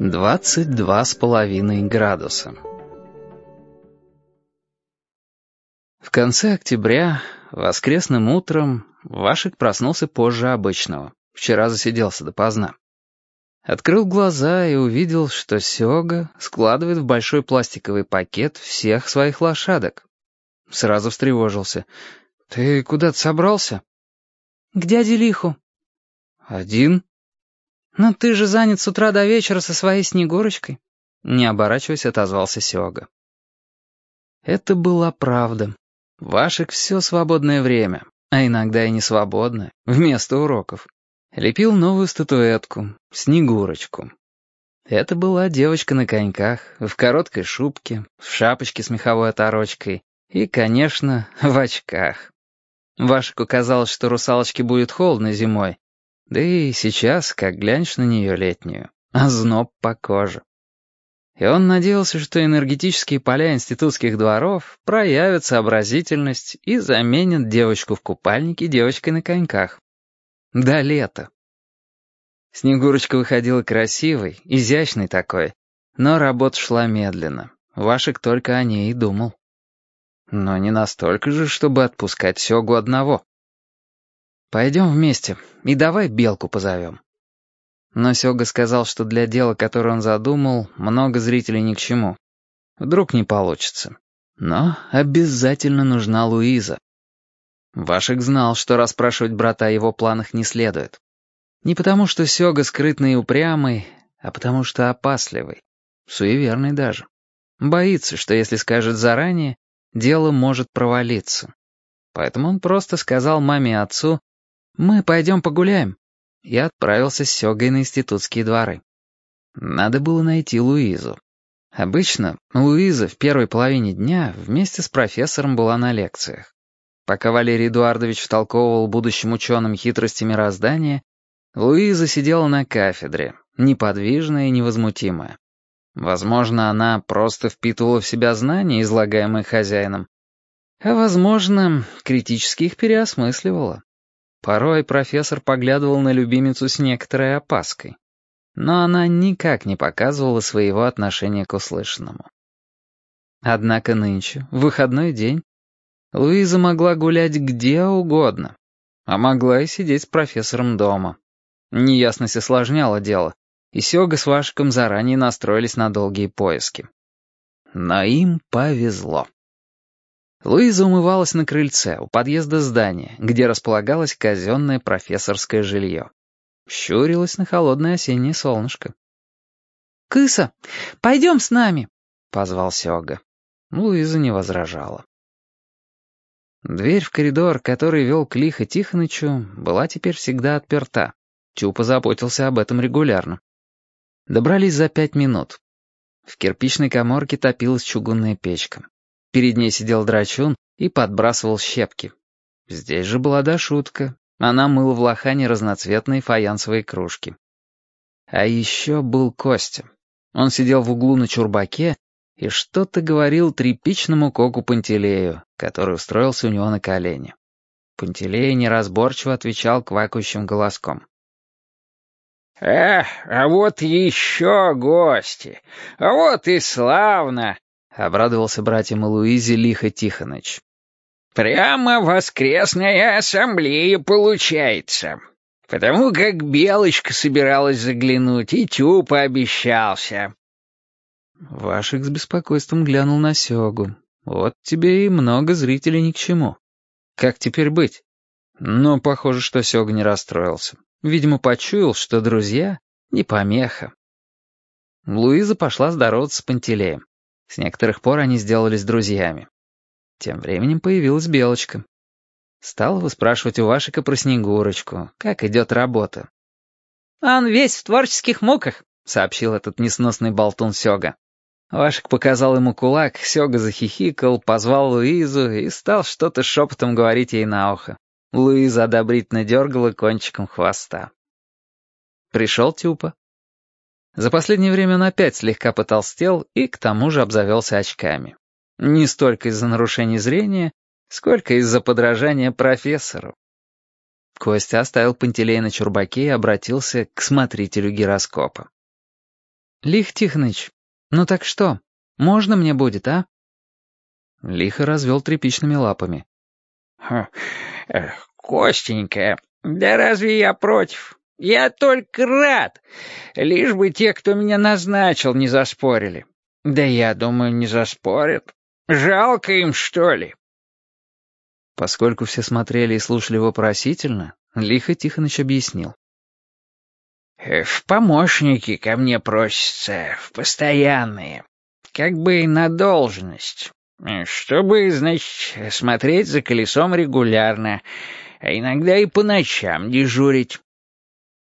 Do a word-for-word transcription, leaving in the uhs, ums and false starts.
Двадцать два с половиной градуса. В конце октября, воскресным утром, Вашек проснулся позже обычного. Вчера засиделся допоздна. Открыл глаза и увидел, что Сёга складывает в большой пластиковый пакет всех своих лошадок. Сразу встревожился. «Ты куда-то собрался?» «К дяде Лиху». «Один?» «Но ты же занят с утра до вечера со своей Снегурочкой», — не оборачиваясь, отозвался Сёга. Это была правда. Вашек все свободное время, а иногда и не свободное, вместо уроков, лепил новую статуэтку, Снегурочку. Это была девочка на коньках, в короткой шубке, в шапочке с меховой оторочкой и, конечно, в очках. Вашеку казалось, что русалочке будет холодно зимой, да и сейчас, как глянешь на нее летнюю, озноб по коже. И он надеялся, что энергетические поля институтских дворов проявят сообразительность и заменят девочку в купальнике девочкой на коньках. До лета. Снегурочка выходила красивой, изящной такой, но работа шла медленно. Вашек только о ней и думал. Но не настолько же, чтобы отпускать Сёгу одного. «Пойдем вместе, и давай Белку позовем». Но Сёга сказал, что для дела, которое он задумал, много зрителей ни к чему. Вдруг не получится. Но обязательно нужна Луиза. Вашек знал, что расспрашивать брата о его планах не следует. Не потому, что Сёга скрытный и упрямый, а потому что опасливый, суеверный даже. Боится, что если скажет заранее, дело может провалиться. Поэтому он просто сказал маме и отцу: «Мы пойдем погуляем», и отправился с Сёгой на институтские дворы. Надо было найти Луизу. Обычно Луиза в первой половине дня вместе с профессором была на лекциях. Пока Валерий Эдуардович втолковывал будущим ученым хитрости мироздания, Луиза сидела на кафедре, неподвижная и невозмутимая. Возможно, она просто впитывала в себя знания, излагаемые хозяином, а, возможно, критически их переосмысливала. Порой профессор поглядывал на любимицу с некоторой опаской, но она никак не показывала своего отношения к услышанному. Однако нынче, в выходной день, Луиза могла гулять где угодно, а могла и сидеть с профессором дома. Неясность осложняла дело, и Сёга с Вашиком заранее настроились на долгие поиски. Но им повезло. Луиза умывалась на крыльце у подъезда здания, где располагалось казенное профессорское жилье. Щурилась на холодное осеннее солнышко. «Кыса, пойдем с нами», — позвал Сёга. Луиза не возражала. Дверь в коридор, который вел к Лихо Тихонычу, была теперь всегда отперта. Чупа заботился об этом регулярно. Добрались за пять минут. В кирпичной каморке топилась чугунная печка. Перед ней сидел драчун и подбрасывал щепки. Здесь же была Дашутка. Она мыла в лохане разноцветные фаянсовые кружки. А еще был Костя. Он сидел в углу на чурбаке и что-то говорил тряпичному коку Пантелею, который устроился у него на колене. Пантелей неразборчиво отвечал квакающим голоском. «Эх, а вот еще гости! А вот и славно!» — обрадовался братьям и Луизе Лихо Тихоныч. «Прямо воскресная ассамблея получается. Потому как Белочка собиралась заглянуть, и Тюпа обещался». Вашек с беспокойством глянул на Сёгу. Вот тебе и много зрителей ни к чему. Как теперь быть? Но похоже, что Сёга не расстроился. Видимо, почуял, что друзья — не помеха. Луиза пошла здороваться с Пантелеем. С некоторых пор они сделались друзьями. Тем временем появилась Белочка. Стала выспрашивать у Вашика про Снегурочку, как идет работа. «Он весь в творческих муках», — сообщил этот несносный болтун Сёга. Вашик показал ему кулак, Сёга захихикал, позвал Луизу и стал что-то шепотом говорить ей на ухо. Луиза одобрительно дергала кончиком хвоста. Пришел Тюпа. За последнее время он опять слегка потолстел и к тому же обзавелся очками. Не столько из-за нарушений зрения, сколько из-за подражания профессору. Костя оставил Пантелея на чурбаке и обратился к смотрителю гироскопа. Лих Тихоныч, ну так что, можно мне будет, а?» Лихо развел тряпичными лапами. Ха, э, Костенька, да разве я против? Я только рад. Лишь бы те, кто меня назначил, не заспорили. Да я думаю, не заспорят. Жалко им, что ли?» Поскольку все смотрели и слушали вопросительно, Лихо Тихоныч объяснил. «В помощники ко мне просятся, в постоянные. Как бы на должность. Чтобы, значит, смотреть за колесом регулярно, а иногда и по ночам дежурить.